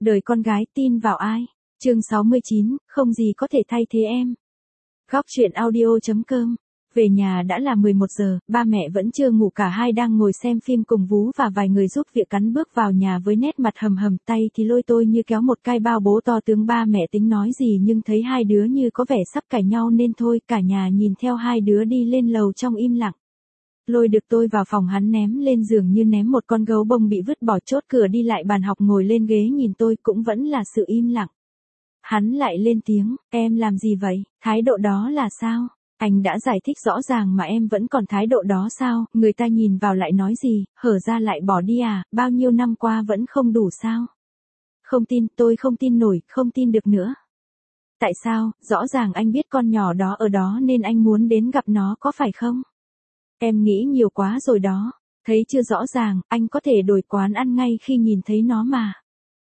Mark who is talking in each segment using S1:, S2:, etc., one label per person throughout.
S1: Đời con gái tin vào ai? Chương 69, không gì có thể thay thế em. Góc truyện audio.com. Về nhà đã là 11 giờ, ba mẹ vẫn chưa ngủ, cả hai đang ngồi xem phim cùng Vú và vài người giúp việc cắn bước vào nhà với nét mặt hầm hầm, tay thì lôi tôi như kéo một cái bao bố to tướng. Ba mẹ tính nói gì nhưng thấy hai đứa như có vẻ sắp cãi nhau nên thôi, cả nhà nhìn theo hai đứa đi lên lầu trong im lặng. Lôi được tôi vào phòng, hắn ném lên giường như ném một con gấu bông bị vứt bỏ, chốt cửa đi lại bàn học ngồi lên ghế nhìn tôi, cũng vẫn là sự im lặng. Hắn lại lên tiếng, em làm gì vậy, thái độ đó là sao? Anh đã giải thích rõ ràng mà em vẫn còn thái độ đó sao? Người ta nhìn vào lại nói gì, hở ra lại bỏ đi à, bao nhiêu năm qua vẫn không đủ sao? Không tin, tôi không tin nổi, không tin được nữa. Tại sao, rõ ràng anh biết con nhỏ đó ở đó nên anh muốn đến gặp nó có phải không? Em nghĩ nhiều quá rồi đó, thấy chưa, rõ ràng, anh có thể đổi quán ăn ngay khi nhìn thấy nó mà.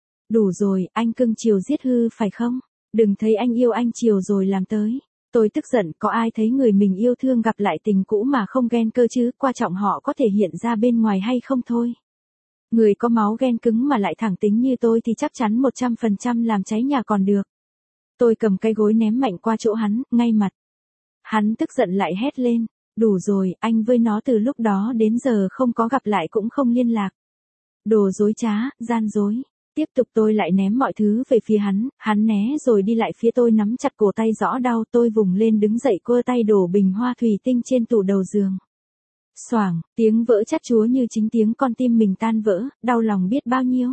S1: Đủ rồi, anh cưng chiều giết hư phải không? Đừng thấy anh yêu anh chiều rồi làm tới. Tôi tức giận, có ai thấy người mình yêu thương gặp lại tình cũ mà không ghen cơ chứ, quan trọng họ có thể hiện ra bên ngoài hay không thôi. Người có máu ghen cứng mà lại thẳng tính như tôi thì chắc chắn 100% làm cháy nhà còn được. Tôi cầm cây gối ném mạnh qua chỗ hắn, ngay mặt. Hắn tức giận lại hét lên. Đủ rồi, anh với nó từ lúc đó đến giờ không có gặp lại cũng không liên lạc. Đồ dối trá, gian dối. Tiếp tục tôi lại ném mọi thứ về phía hắn né rồi đi lại phía tôi, nắm chặt cổ tay rõ đau, tôi vùng lên đứng dậy, quơ tay đổ bình hoa thủy tinh trên tủ đầu giường. Xoảng, tiếng vỡ chát chúa như chính tiếng con tim mình tan vỡ, đau lòng biết bao nhiêu.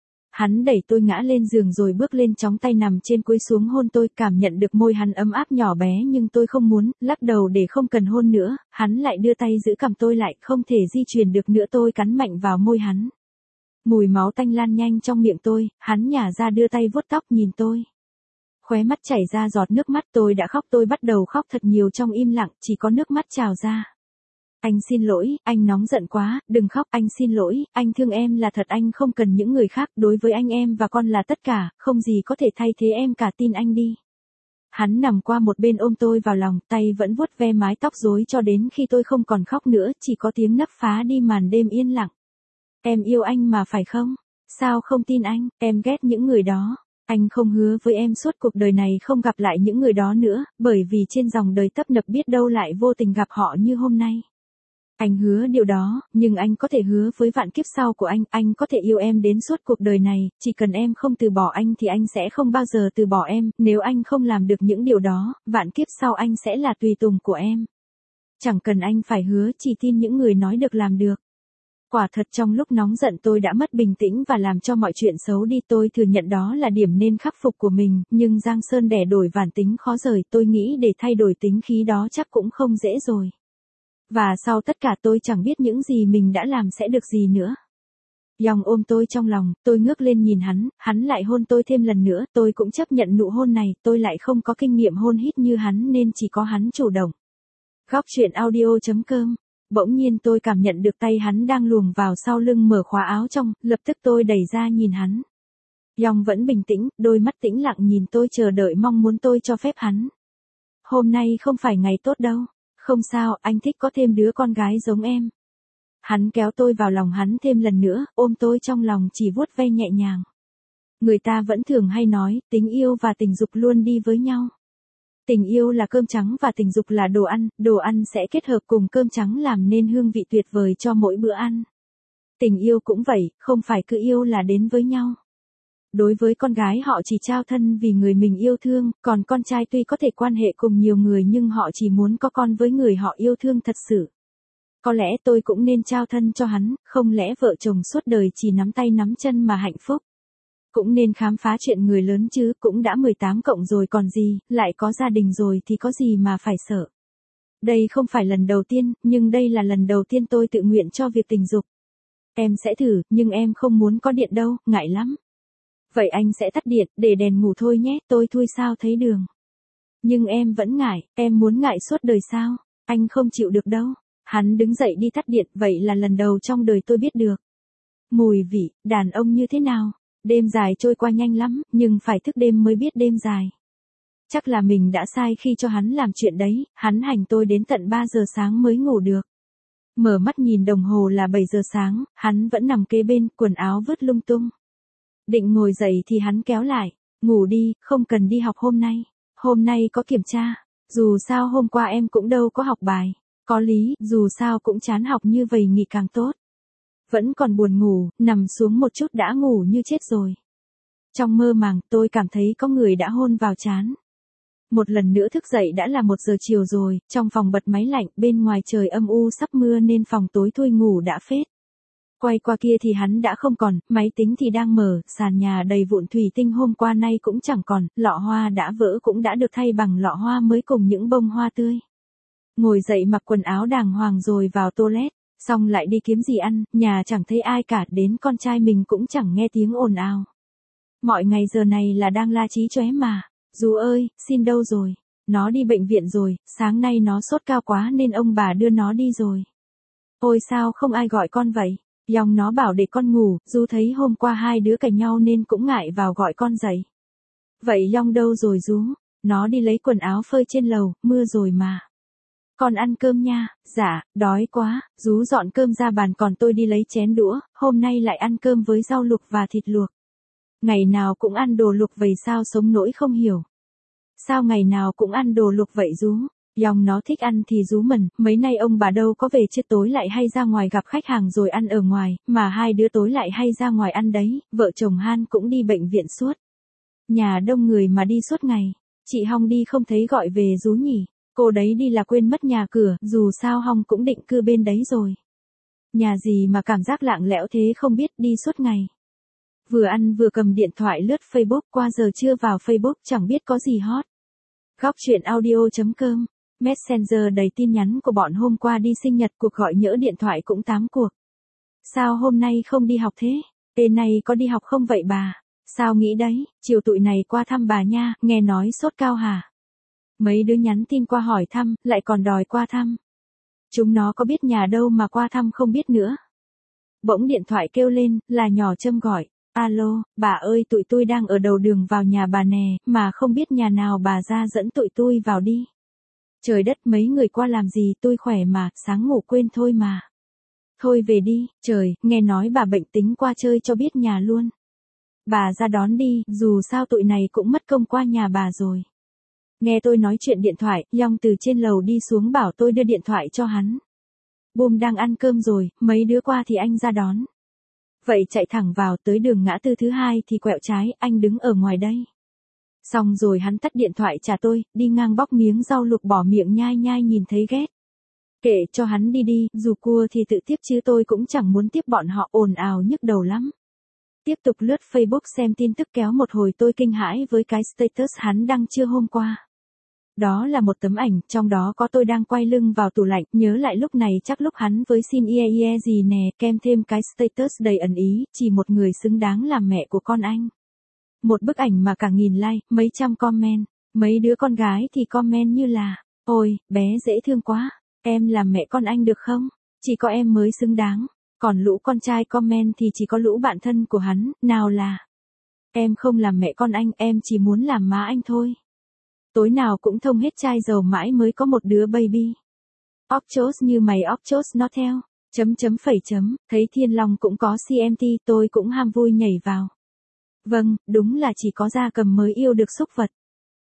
S1: Hắn đẩy tôi ngã lên giường rồi bước lên, chóng tay nằm trên cúi xuống hôn tôi, cảm nhận được môi hắn ấm áp nhỏ bé nhưng tôi không muốn, lắc đầu để không cần hôn nữa, hắn lại đưa tay giữ cằm tôi lại, không thể di chuyển được nữa, tôi cắn mạnh vào môi hắn. Mùi máu tanh lan nhanh trong miệng tôi, hắn nhả ra đưa tay vuốt tóc nhìn tôi. Khóe mắt chảy ra giọt nước mắt, tôi đã khóc, tôi bắt đầu khóc thật nhiều trong im lặng, chỉ có nước mắt trào ra. Anh xin lỗi, anh nóng giận quá, đừng khóc, anh xin lỗi, anh thương em là thật, anh không cần những người khác, đối với anh em và con là tất cả, không gì có thể thay thế em cả, tin anh đi. Hắn nằm qua một bên ôm tôi vào lòng, tay vẫn vuốt ve mái tóc rối cho đến khi tôi không còn khóc nữa, chỉ có tiếng nấc phá đi màn đêm yên lặng. Em yêu anh mà phải không? Sao không tin anh, em ghét những người đó. Anh không hứa với em suốt cuộc đời này không gặp lại những người đó nữa, bởi vì trên dòng đời tấp nập biết đâu lại vô tình gặp họ như hôm nay. Anh hứa điều đó, nhưng anh có thể hứa với vạn kiếp sau của anh có thể yêu em đến suốt cuộc đời này, chỉ cần em không từ bỏ anh thì anh sẽ không bao giờ từ bỏ em, nếu anh không làm được những điều đó, vạn kiếp sau anh sẽ là tùy tùng của em. Chẳng cần anh phải hứa, chỉ tin những người nói được làm được. Quả thật trong lúc nóng giận tôi đã mất bình tĩnh và làm cho mọi chuyện xấu đi, tôi thừa nhận đó là điểm nên khắc phục của mình, nhưng giang sơn đẻ đổi vạn tính khó rời, tôi nghĩ để thay đổi tính khí đó chắc cũng không dễ rồi. Và sau tất cả tôi chẳng biết những gì mình đã làm sẽ được gì nữa. Yong ôm tôi trong lòng, tôi ngước lên nhìn hắn lại hôn tôi thêm lần nữa, tôi cũng chấp nhận nụ hôn này, tôi lại không có kinh nghiệm hôn hít như hắn nên chỉ có hắn chủ động. Góc truyện audio.com. Bỗng nhiên tôi cảm nhận được tay hắn đang luồn vào sau lưng mở khóa áo trong, lập tức tôi đẩy ra nhìn hắn. Yong vẫn bình tĩnh, đôi mắt tĩnh lặng nhìn tôi chờ đợi mong muốn tôi cho phép hắn. Hôm nay không phải ngày tốt đâu. Không sao, anh thích có thêm đứa con gái giống em. Hắn kéo tôi vào lòng hắn thêm lần nữa, ôm tôi trong lòng chỉ vuốt ve nhẹ nhàng. Người ta vẫn thường hay nói, tình yêu và tình dục luôn đi với nhau. Tình yêu là cơm trắng và tình dục là đồ ăn sẽ kết hợp cùng cơm trắng làm nên hương vị tuyệt vời cho mỗi bữa ăn. Tình yêu cũng vậy, không phải cứ yêu là đến với nhau. Đối với con gái họ chỉ trao thân vì người mình yêu thương, còn con trai tuy có thể quan hệ cùng nhiều người nhưng họ chỉ muốn có con với người họ yêu thương thật sự. Có lẽ tôi cũng nên trao thân cho hắn, không lẽ vợ chồng suốt đời chỉ nắm tay nắm chân mà hạnh phúc. Cũng nên khám phá chuyện người lớn chứ, cũng đã 18 cộng rồi còn gì, lại có gia đình rồi thì có gì mà phải sợ. Đây không phải lần đầu tiên, nhưng đây là lần đầu tiên tôi tự nguyện cho việc tình dục. Em sẽ thử, nhưng em không muốn có điện đâu, ngại lắm. Vậy anh sẽ tắt điện, để đèn ngủ thôi nhé, tôi thui sao thấy đường. Nhưng em vẫn ngại, em muốn ngại suốt đời sao, anh không chịu được đâu. Hắn đứng dậy đi tắt điện, vậy là lần đầu trong đời tôi biết được. Mùi vị, đàn ông như thế nào. Đêm dài trôi qua nhanh lắm, nhưng phải thức đêm mới biết đêm dài. Chắc là mình đã sai khi cho hắn làm chuyện đấy, hắn hành tôi đến tận 3 giờ sáng mới ngủ được. Mở mắt nhìn đồng hồ là 7 giờ sáng, hắn vẫn nằm kế bên, quần áo vứt lung tung. Định ngồi dậy thì hắn kéo lại, ngủ đi, không cần đi học hôm nay có kiểm tra, dù sao hôm qua em cũng đâu có học bài, có lý, dù sao cũng chán học như vậy nghỉ càng tốt. Vẫn còn buồn ngủ, nằm xuống một chút đã ngủ như chết rồi. Trong mơ màng, tôi cảm thấy có người đã hôn vào trán. Một lần nữa thức dậy đã là 1 giờ chiều rồi, trong phòng bật máy lạnh, bên ngoài trời âm u sắp mưa nên phòng tối thui ngủ đã phết. Quay qua kia thì hắn đã không còn, máy tính thì đang mở, sàn nhà đầy vụn thủy tinh hôm qua nay cũng chẳng còn, lọ hoa đã vỡ cũng đã được thay bằng lọ hoa mới cùng những bông hoa tươi. Ngồi dậy mặc quần áo đàng hoàng rồi vào toilet, xong lại đi kiếm gì ăn, nhà chẳng thấy ai cả, đến con trai mình cũng chẳng nghe tiếng ồn ào. Mọi ngày giờ này là đang la chí chóe mà. Dù ơi, xin đâu rồi? Nó đi bệnh viện rồi, sáng nay nó sốt cao quá nên ông bà đưa nó đi rồi. Ôi sao không ai gọi con vậy? Yong nó bảo để con ngủ, dù thấy hôm qua hai đứa cãi nhau nên cũng ngại vào gọi con dậy. Vậy Yong đâu rồi Dú? Nó đi lấy quần áo phơi trên lầu, mưa rồi mà. Con ăn cơm nha, dạ, đói quá, Dú dọn cơm ra bàn còn tôi đi lấy chén đũa, hôm nay lại ăn cơm với rau luộc và thịt luộc. Ngày nào cũng ăn đồ luộc vậy sao sống nỗi không hiểu. Sao ngày nào cũng ăn đồ luộc vậy Dú? Yong nó thích ăn thì Dú mần, mấy nay ông bà đâu có về chứ tối lại hay ra ngoài gặp khách hàng rồi ăn ở ngoài, mà hai đứa tối lại hay ra ngoài ăn đấy, vợ chồng Han cũng đi bệnh viện suốt. Nhà đông người mà đi suốt ngày, chị Hong đi không thấy gọi về Dú nhỉ, cô đấy đi là quên mất nhà cửa, dù sao Hong cũng định cư bên đấy rồi. Nhà gì mà cảm giác lạng lẽo thế không biết đi suốt ngày. Vừa ăn vừa cầm điện thoại lướt Facebook, qua giờ chưa vào Facebook chẳng biết có gì hot. Góc chuyện audio.com, Messenger đầy tin nhắn của bọn hôm qua đi sinh nhật, cuộc gọi nhỡ điện thoại cũng 8 cuộc. Sao hôm nay không đi học thế? Tên này có đi học không vậy bà? Sao nghĩ đấy, chiều tụi này qua thăm bà nha, nghe nói sốt cao hả? Mấy đứa nhắn tin qua hỏi thăm, lại còn đòi qua thăm. Chúng nó có biết nhà đâu mà qua thăm không biết nữa. Bỗng điện thoại kêu lên, là nhỏ Trâm gọi. Alo, bà ơi tụi tôi đang ở đầu đường vào nhà bà nè, mà không biết nhà nào bà ra dẫn tụi tôi vào đi. Trời đất mấy người qua làm gì tôi khỏe mà, sáng ngủ quên thôi mà. Thôi về đi, trời, nghe nói bà bệnh tính qua chơi cho biết nhà luôn. Bà ra đón đi, dù sao tụi này cũng mất công qua nhà bà rồi. Nghe tôi nói chuyện điện thoại, Yong từ trên lầu đi xuống bảo tôi đưa điện thoại cho hắn. Bùm đang ăn cơm rồi, mấy đứa qua thì anh ra đón. Vậy chạy thẳng vào tới đường ngã tư thứ hai thì quẹo trái, anh đứng ở ngoài đây. Xong rồi hắn tắt điện thoại trả tôi, đi ngang bóc miếng rau luộc bỏ miệng nhai nhai nhìn thấy ghét. Kệ cho hắn đi đi, dù cua thì tự tiếp chứ tôi cũng chẳng muốn tiếp bọn họ ồn ào nhức đầu lắm. Tiếp tục lướt Facebook xem tin tức kéo một hồi tôi kinh hãi với cái status hắn đăng trưa hôm qua. Đó là một tấm ảnh, trong đó có tôi đang quay lưng vào tủ lạnh, nhớ lại lúc này chắc lúc hắn với xin ie gì nè, kèm thêm cái status đầy ẩn ý, chỉ một người xứng đáng làm mẹ của con anh. Một bức ảnh mà cả nghìn like, mấy trăm comment, mấy đứa con gái thì comment như là, ôi, bé dễ thương quá, em làm mẹ con anh được không? Chỉ có em mới xứng đáng, còn lũ con trai comment thì chỉ có lũ bạn thân của hắn, nào là, em không làm mẹ con anh, em chỉ muốn làm má anh thôi. Tối nào cũng thông hết chai dầu mãi mới có một đứa baby. Opchos như mày Opchos nó theo. Thấy Thiên Long cũng có CMT tôi cũng ham vui nhảy vào. Vâng, đúng là chỉ có gia cầm mới yêu được súc vật.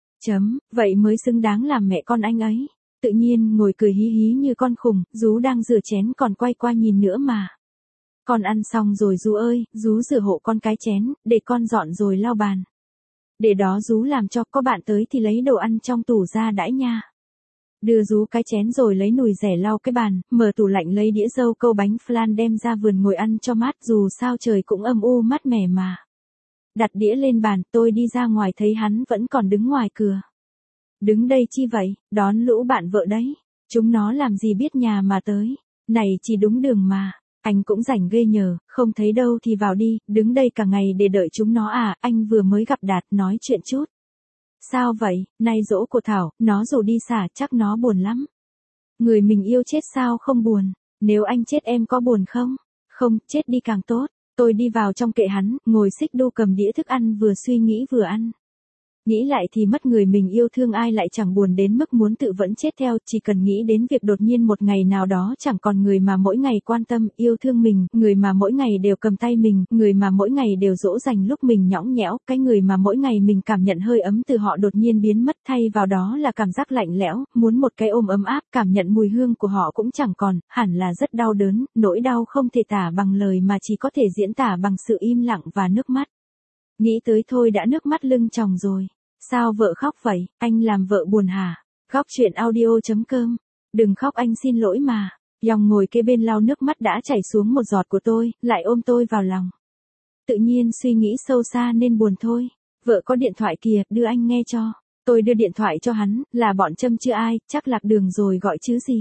S1: Vậy mới xứng đáng làm mẹ con anh ấy. Tự nhiên ngồi cười hí hí như con khùng, Dú đang rửa chén còn quay qua nhìn nữa mà. Con ăn xong rồi Dú ơi, Dú rửa hộ con cái chén, để con dọn rồi lau bàn. Để đó Dú làm cho, có bạn tới thì lấy đồ ăn trong tủ ra đãi nha. Đưa Dú cái chén rồi lấy nùi rẻ lau cái bàn, mở tủ lạnh lấy đĩa dâu câu bánh flan đem ra vườn ngồi ăn cho mát, dù sao trời cũng âm u mát mẻ mà. Đặt đĩa lên bàn, tôi đi ra ngoài thấy hắn vẫn còn đứng ngoài cửa. Đứng đây chi vậy, đón lũ bạn vợ đấy. Chúng nó làm gì biết nhà mà tới. Này chỉ đúng đường mà. Anh cũng rảnh ghê nhờ, không thấy đâu thì vào đi, đứng đây cả ngày để đợi chúng nó à, anh vừa mới gặp Đạt nói chuyện chút. Sao vậy, nay giỗ của Thảo, nó rủ đi xả chắc nó buồn lắm. Người mình yêu chết sao không buồn, nếu anh chết em có buồn không? Không, chết đi càng tốt. Tôi đi vào trong kệ hắn, ngồi xích đu cầm đĩa thức ăn vừa suy nghĩ vừa ăn. Nghĩ lại thì mất người mình yêu thương ai lại chẳng buồn đến mức muốn tự vẫn chết theo, chỉ cần nghĩ đến việc đột nhiên một ngày nào đó chẳng còn người mà mỗi ngày quan tâm, yêu thương mình, người mà mỗi ngày đều cầm tay mình, người mà mỗi ngày đều dỗ dành lúc mình nhõng nhẽo, cái người mà mỗi ngày mình cảm nhận hơi ấm từ họ đột nhiên biến mất, thay vào đó là cảm giác lạnh lẽo, muốn một cái ôm ấm áp, cảm nhận mùi hương của họ cũng chẳng còn, hẳn là rất đau đớn, nỗi đau không thể tả bằng lời mà chỉ có thể diễn tả bằng sự im lặng và nước mắt. Nghĩ tới thôi đã nước mắt lưng tròng rồi. Sao vợ khóc vậy, anh làm vợ buồn hả? Góc chuyện audio.com. Đừng khóc anh xin lỗi mà. Yong ngồi kế bên lau nước mắt đã chảy xuống một giọt của tôi, lại ôm tôi vào lòng. Tự nhiên suy nghĩ sâu xa nên buồn thôi. Vợ có điện thoại kìa, đưa anh nghe cho. Tôi đưa điện thoại cho hắn, là bọn Trâm chưa ai, chắc lạc đường rồi gọi chứ gì.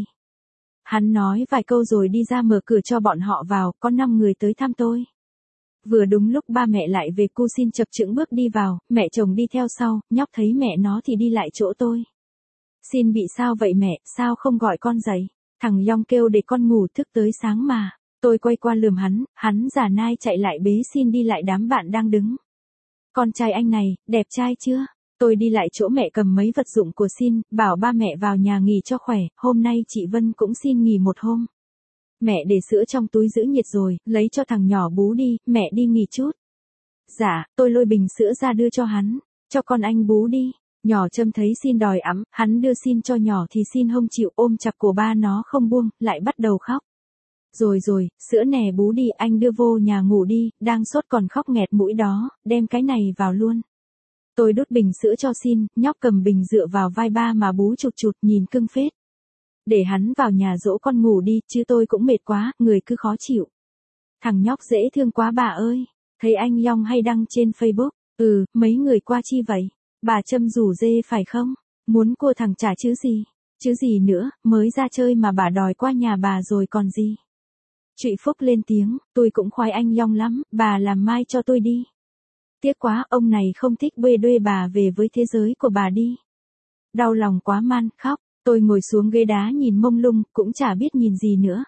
S1: Hắn nói vài câu rồi đi ra mở cửa cho bọn họ vào, có 5 người tới thăm tôi. Vừa đúng lúc ba mẹ lại về cu xin chập chững bước đi vào, mẹ chồng đi theo sau, nhóc thấy mẹ nó thì đi lại chỗ tôi. Xin bị sao vậy mẹ, sao không gọi con dậy? Thằng Yong kêu để con ngủ thức tới sáng mà. Tôi quay qua lườm hắn giả nai chạy lại bế xin đi lại đám bạn đang đứng. Con trai anh này, đẹp trai chưa? Tôi đi lại chỗ mẹ cầm mấy vật dụng của xin, bảo ba mẹ vào nhà nghỉ cho khỏe, hôm nay chị Vân cũng xin nghỉ một hôm. Mẹ để sữa trong túi giữ nhiệt rồi, lấy cho thằng nhỏ bú đi, mẹ đi nghỉ chút. Dạ, tôi lôi bình sữa ra đưa cho hắn, cho con anh bú đi. Nhỏ Trâm thấy xin đòi ẵm, hắn đưa xin cho nhỏ thì xin không chịu ôm chặt cổ ba nó không buông, lại bắt đầu khóc. Rồi, sữa nè bú đi, anh đưa vô nhà ngủ đi, đang sốt còn khóc nghẹt mũi đó, đem cái này vào luôn. Tôi đút bình sữa cho xin, nhóc cầm bình dựa vào vai ba mà bú chụt nhìn cưng phết. Để hắn vào nhà dỗ con ngủ đi, chứ tôi cũng mệt quá, người cứ khó chịu. Thằng nhóc dễ thương quá bà ơi. Thấy anh Yong hay đăng trên Facebook. Mấy người qua chi vậy? Bà Trâm rủ dê phải không? Muốn cua thằng trả chứ gì? Chứ gì nữa, mới ra chơi mà bà đòi qua nhà bà rồi còn gì? Trụy Phúc lên tiếng, tôi cũng khoái anh Yong lắm, bà làm mai cho tôi đi. Tiếc quá, ông này không thích bê đuê bà về với thế giới của bà đi. Đau lòng quá man, khóc. Tôi ngồi xuống ghế đá nhìn mông lung, cũng chả biết nhìn gì nữa.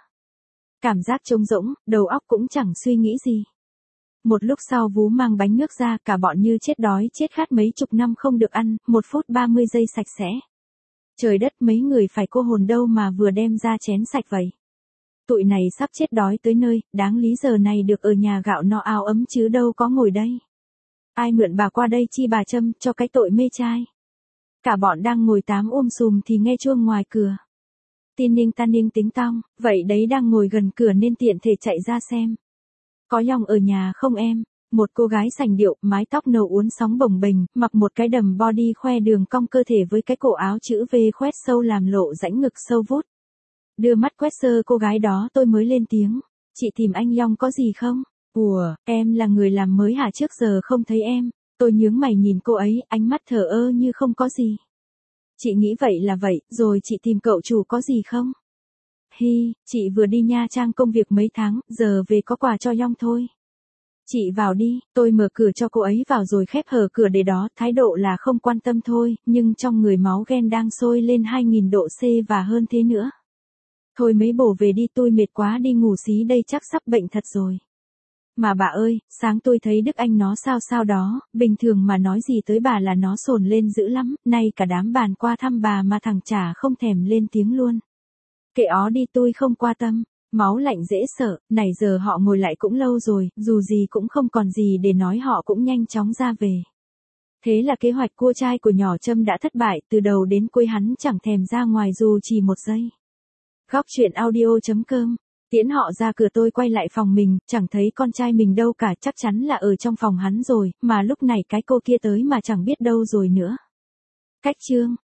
S1: Cảm giác trống rỗng, đầu óc cũng chẳng suy nghĩ gì. Một lúc sau Vú mang bánh nước ra, cả bọn như chết đói chết khát mấy chục năm không được ăn, 1 phút 30 giây sạch sẽ. Trời đất, mấy người phải cô hồn đâu mà vừa đem ra chén sạch vậy. Tụi này sắp chết đói tới nơi, đáng lý giờ này được ở nhà gạo no áo ấm chứ đâu có ngồi đây. Ai mượn bà qua đây chi bà Trâm, cho cái tội mê trai. Cả bọn đang ngồi tám sùm thì nghe chuông ngoài cửa. Tin ninh tan ninh tính tong, vậy đấy đang ngồi gần cửa nên tiện thể chạy ra xem. Có Yong ở nhà không em? Một cô gái sành điệu, mái tóc nâu uốn sóng bồng bềnh, mặc một cái đầm body khoe đường cong cơ thể với cái cổ áo chữ V khoét sâu làm lộ rãnh ngực sâu vút. Đưa mắt quét sơ cô gái đó tôi mới lên tiếng. Chị tìm anh Yong có gì không? Ủa, em là người làm mới hả, trước giờ không thấy em. Tôi nhướng mày nhìn cô ấy, ánh mắt thờ ơ như không có gì. Chị nghĩ vậy là vậy, rồi chị tìm cậu chủ có gì không? Hi, chị vừa đi Nha Trang công việc mấy tháng, giờ về có quà cho Yong thôi. Chị vào đi, tôi mở cửa cho cô ấy vào rồi khép hờ cửa để đó, thái độ là không quan tâm thôi, nhưng trong người máu ghen đang sôi lên 2000 độ C và hơn thế nữa. Thôi mấy bồ về đi, tôi mệt quá đi ngủ xí đây, chắc sắp bệnh thật rồi. Mà bà ơi, sáng tôi thấy Đức Anh nó sao đó, bình thường mà nói gì tới bà là nó sồn lên dữ lắm, nay cả đám bàn qua thăm bà mà thằng chả không thèm lên tiếng luôn. Kệ ó đi, tôi không qua tâm, máu lạnh dễ sợ, này giờ họ ngồi lại cũng lâu rồi, dù gì cũng không còn gì để nói, họ cũng nhanh chóng ra về. Thế là kế hoạch cua trai của nhỏ Trâm đã thất bại, từ đầu đến cuối hắn chẳng thèm ra ngoài dù chỉ 1 giây. Góc chuyện audio.com. Tiễn họ ra cửa tôi quay lại phòng mình, chẳng thấy con trai mình đâu cả, chắc chắn là ở trong phòng hắn rồi, mà lúc này cái cô kia tới mà chẳng biết đâu rồi nữa. Cách chương.